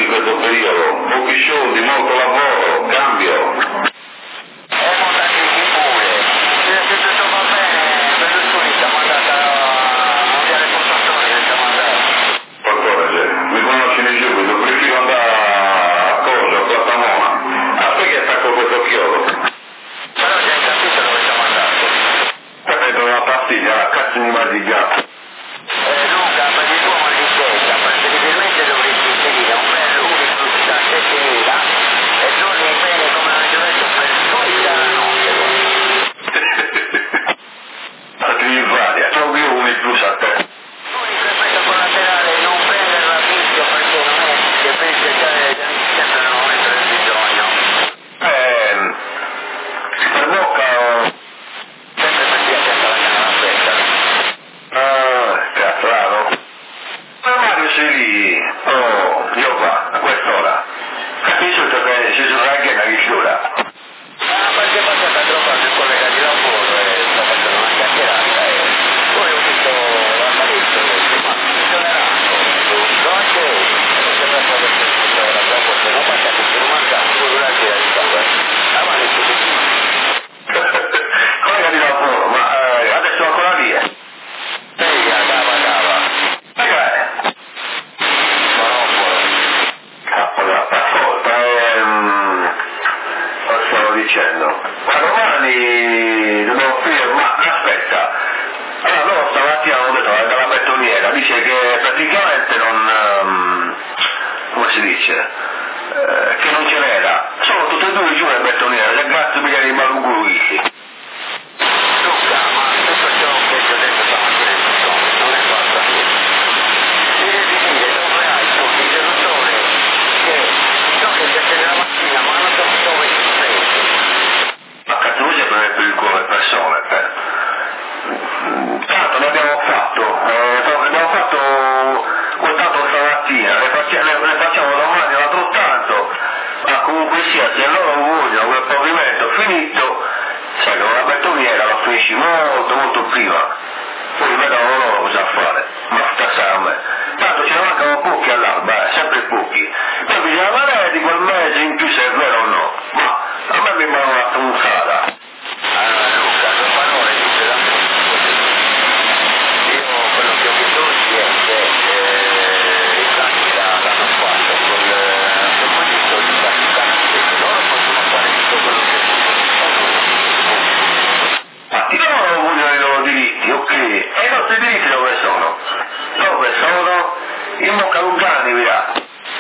di questo periodo, pochi soldi, molto lavoro, cambio. Mi conosci di subito, prefiro andare a cosa, a Plattamona. A te che attacco questo chiodo? Però già hai capito dove siamo andati. Aspetta una pastiglia, la cazzo di mal di gatto. Luca, per il tuo mal di testa, preferibilmente dovresti inserire un bel Uniclus da 7000 e torni bene come avete detto per poi dalla notte. Ma ti invadia, trovo io Uniclus a te. L'unico effetto collaterale è non prenderla a rischio perché non è che per cercare sempre nel momento del bisogno. Per bocca Sempre per chi attenta la canna fresca. teatrano. Ma Mario sei lì? Oh, io qua, a quest'ora. Capisco che si sono anche una chiusura. Perché passa a trovare il collega di lavoro e sta facendo una chiacchierata e poi ho visto l'apparecchio e ho detto ma funzioneranno giusto anche non sembra che aver sentito ora dopo se non passa che sono mancato poi una sera di sangue avanti che Collega di lavoro, ma adesso ancora lì? cava Magari. Monopolo Ascolta, cosa stavo dicendo? Ma domani dobbiamo finire, ma aspetta. Allora loro stamattina hanno detto dalla bettoniera, dice che praticamente non, come si dice, che non ce n'era. Sono tutte e due giù le bettoniere, le grazie mica dei maluguriti. Luca ma tutto ciò che ti ho detto stamattina non è cosa devi dire dove hai tu l'interruttore che so che si accende la mattina ma non so dove si prende. Ma cazzo vuoi sapere per il cuore persone, Tanto ne abbiamo fatto quell'altro stamattina, ne facciamo domani un altro tanto, ma comunque sia, se loro vogliono quel pavimento finito, sai che una bettoniera lo finisci molto prima, poi vedono loro cosa fare, ma sta a me. Tanto ce ne mancano pochi all'alba, sempre pochi, poi bisogna vedere di quel mese in più se è vero o no, ma a me mi manda una punzata. Allora Luca, due parole dice da me. Io quello che ho visto oggi è che in pratica l'hanno fatto con progetto di pratica loro possono fare tutto quello che Infatti loro vogliono i loro diritti, ok? E i nostri diritti dove sono? Dove sono? In Moccalugani, via.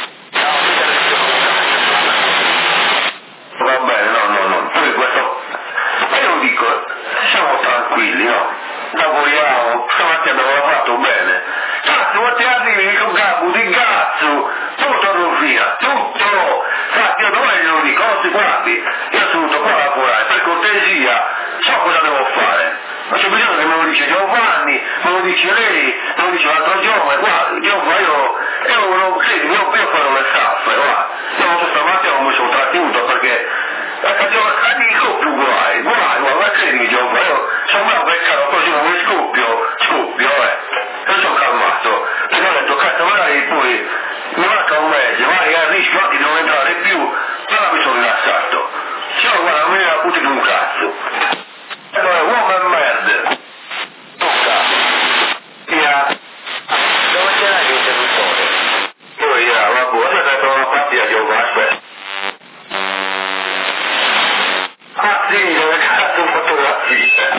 Va bene, no. Poi questo... Ma io dico, siamo tranquilli, no? Lavoriamo, stamattina abbiamo lavorato bene. Cazzo, quanti anni con capo di cazzo? Tutto rovina, tutto! Infatti io domani glielo dico, non si guardi, io sono venuto qua a lavorare, per cortesia, so cosa devo fare. Ma c'è bisogno che me lo dice Giovanni, me lo dice lei, me lo dice l'altro giorno, guarda, io non credi, io farò le staffe, guarda. Io non so stamattina non mi sono trattenuto perché dico più guai, guarda, credimi Giovanni, io sono bravo per caro così non mi scoppio, io sono calmato, perché ho detto, cazzo, magari poi mi manca un mese, magari a rischio anche di non entrare più, allora mi sono rilassato. Se no, guarda, non mi era puti di un cazzo. Allora, uomo e merda. Luca, Via. dove ce l'hai l'interruttore? Poi, vabbè, aspetta una partita che ho qua, aspetta. Ah sì, dove cazzo ho fatto la partita?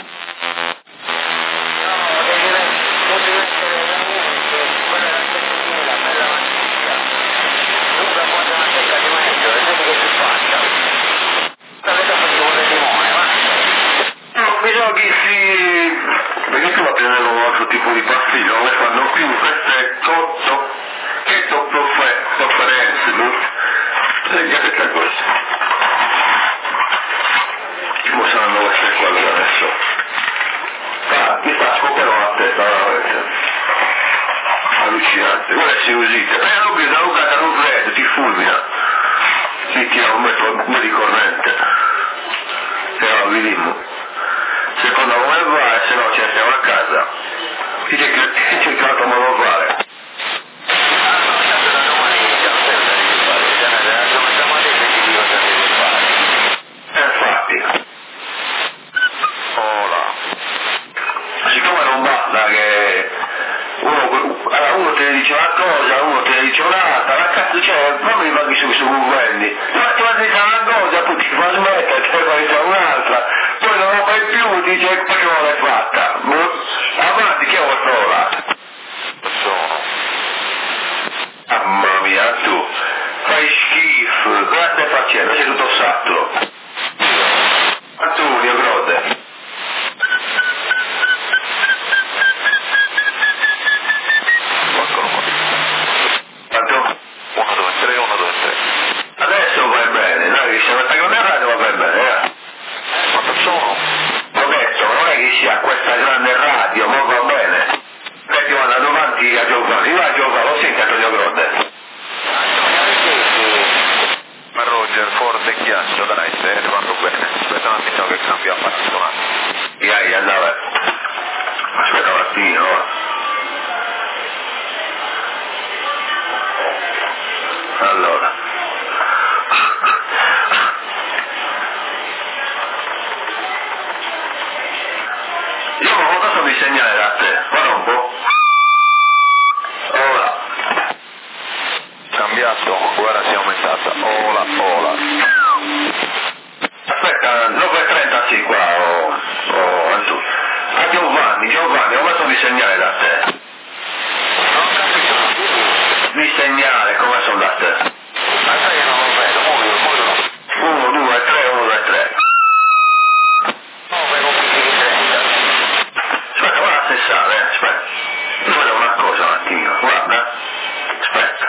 No, devi mettere veramente quella è la settimana, bella mattina. Luca quando una secca di mezzo, vedete che si faccia. Avete fatto un limone, ma... No, bisogna che si... Perché tu a prendere un altro tipo di pastiglia, non le fanno più queste sofferenze, no? Guardate questo. Come saranno queste cose adesso? Mi sta scoprendo la testa, veramente. Allucinante. Guarda si usite. Luca da un freddo, ti fulmina. Ti tira un metro di corrente. E allora vediamo. Secondo come va e se no ci andiamo a casa. Dice che c'è il altro modo fare. Da domani iniziano sempre le uno te ne dice una cosa, uno te ne dice un'altra, ma cazzo c'è, come mi paghi su quelli? Ma ti dice una cosa, poi ti fa smettere, te ne fai un'altra, poi non lo fai più, dice perché non l'hai fatta? Avanti, che ho sola? Sono. Mamma mia, tu, fai schifo, cosa stai facendo? Sei tutto saturo. Ma tu, mio grode. Quanto? 1, 2, 3, 1, 2, 3. Adesso vai bene, no? Che siamo stati con il radio va bene, Quanto sono? Ho detto, non è che sia questa grande radio, ma va bene. Perché andando avanti a giocare, vai a giocare, lo senti Antonio Grode? Ma Roger, forte ghiaccio, dai, stai arrivando bene. Aspetta un attimo che cambia passo, un attimo. Dai, andava. Aspetta un attimo, Allora. Io non posso mi segnare da te, guarda un po'. Ora. Cambiato, guarda si è aumentata. Ola, ola. Aspetta, 9.30 sì qua, Antu. A Giovanni, ho messo mi segnare da te. Non ho capito. Mi segnale, come sono da te? Ma sai che non lo vedo, muoio. 1, 2, 3, 1, 2, 3. No, vedo più di 30. Aspetta, guarda se sale, aspetta. Io vedo una cosa un attimo, guarda. Aspetta.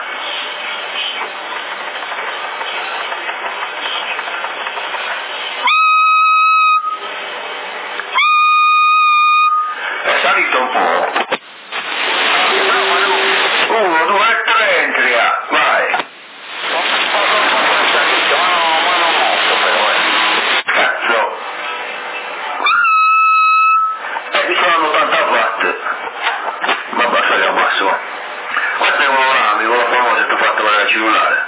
È salito un po'. 1, 2, 3, entra, vai. Cazzo. Ci sono 80 watt. Ma basta che abbasso. Questo è uno rami, quello famoso che ti ho fatto vedere al cellulare.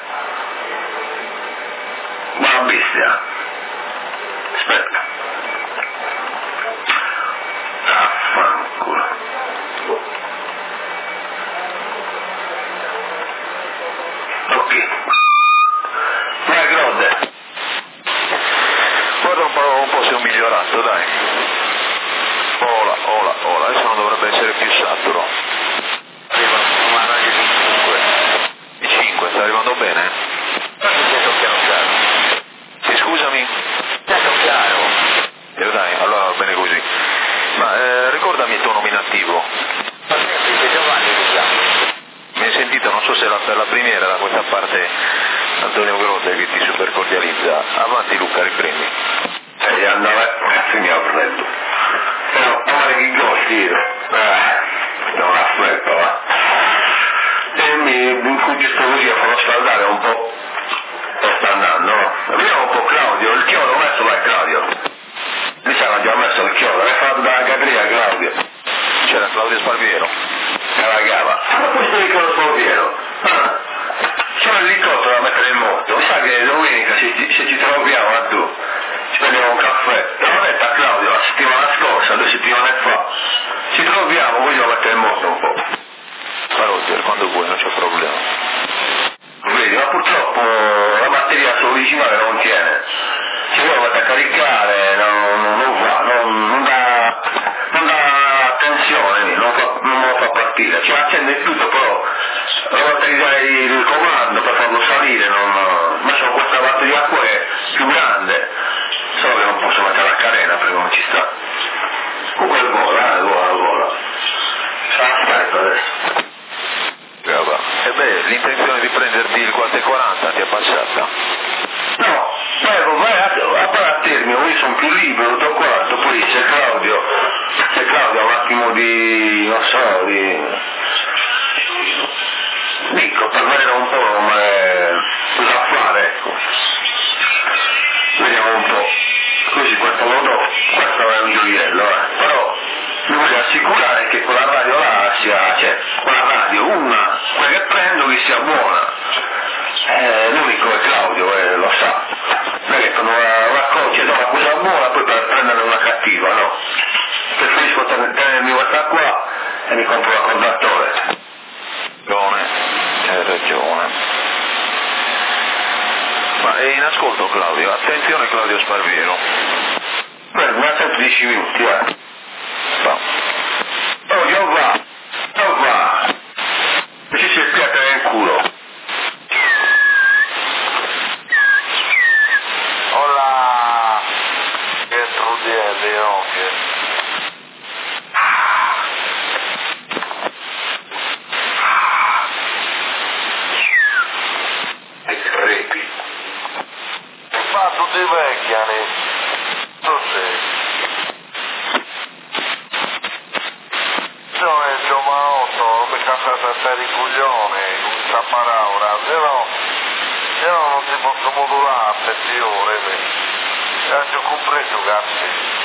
Ma bestia. Aspetta. Affanculo. Ok. Vai Grode. Guarda un po' se ho migliorato, dai. Ola, ola, ola, adesso non dovrebbe essere più saturo. Arriva una raggio di 5. Di 5, sta arrivando bene? Piano piano. Sì, scusami? Piano piano. Dai, allora va bene così. Ma ricordami il tuo nominativo. Ma semplice, Giovanni mi chiamo. Mi hai sentito, non so se era per la primiera da questa parte Antonio Grode che ti super cordializza. Avanti Luca, riprendi. E andava, cazzo mi ha preso. Però, amare che gosti, non aspetta, va. E mi incuggisco così a farlo scaldare un po'. E sta andando, no? Vediamo un po' Claudio, il chiodo l'ho messo, vai Claudio. Mi sa che abbiamo messo il chiodo, l'hai fatto dalla Catria Claudio. C'era Claudio Sparviero. La gava. Ma poi stai con lo Sparviero. C'è un elicottero da mettere in moto. Mi sa che domenica se ci troviamo a tu. Ci prendiamo un caffè. L'ho detto a Claudio la settimana scorsa, 2 settimane fa. Ci troviamo, voglio mettere in moto un po'. Ma Roger, quando vuoi, non c'è problema. Vedi, ma purtroppo la batteria sull'originale non tiene. Ci devo mettere a caricare, non va, non dà tensione, non me lo fa partire. Ci accende tutto, però la volta che dai il comando per farlo salire, ma c'ho questa batteria qua è più grande. Solo che non posso mettere la carena perché non ci sta. Comunque vola. Aspetta adesso. Brava. E beh, l'intenzione di prenderti il 440 ti è passata? No, prego, vai a termine, io sono più libero, tutto quanto, poi c'è Claudio ha un attimo di, non so, dico, per vedere un po' come cosa fare, ecco. Vediamo un po', così questo è un gioiello, però mi voglio assicurare che quella radio là quella radio, quella che prendo che sia buona. L'unico è Claudio, lo sa. Perché quando una concia da una cosa buona poi per prendere una cattiva, no. Preferisco tenermi questa qua e mi compro la condattore. è in ascolto Claudio, attenzione Claudio Sparviero. Beh, mi ha 10 minuti, No. Oh, Giova! Ci si è spiata nel culo. Hola! Che trudielli, no? E crepi. Ma tutti vecchiani. Tu sei. Io è giovanotto, mi cazzo per i coglioni, con questa parola, io non ti posso modulare, attenzione, io ho compreso, cazzo.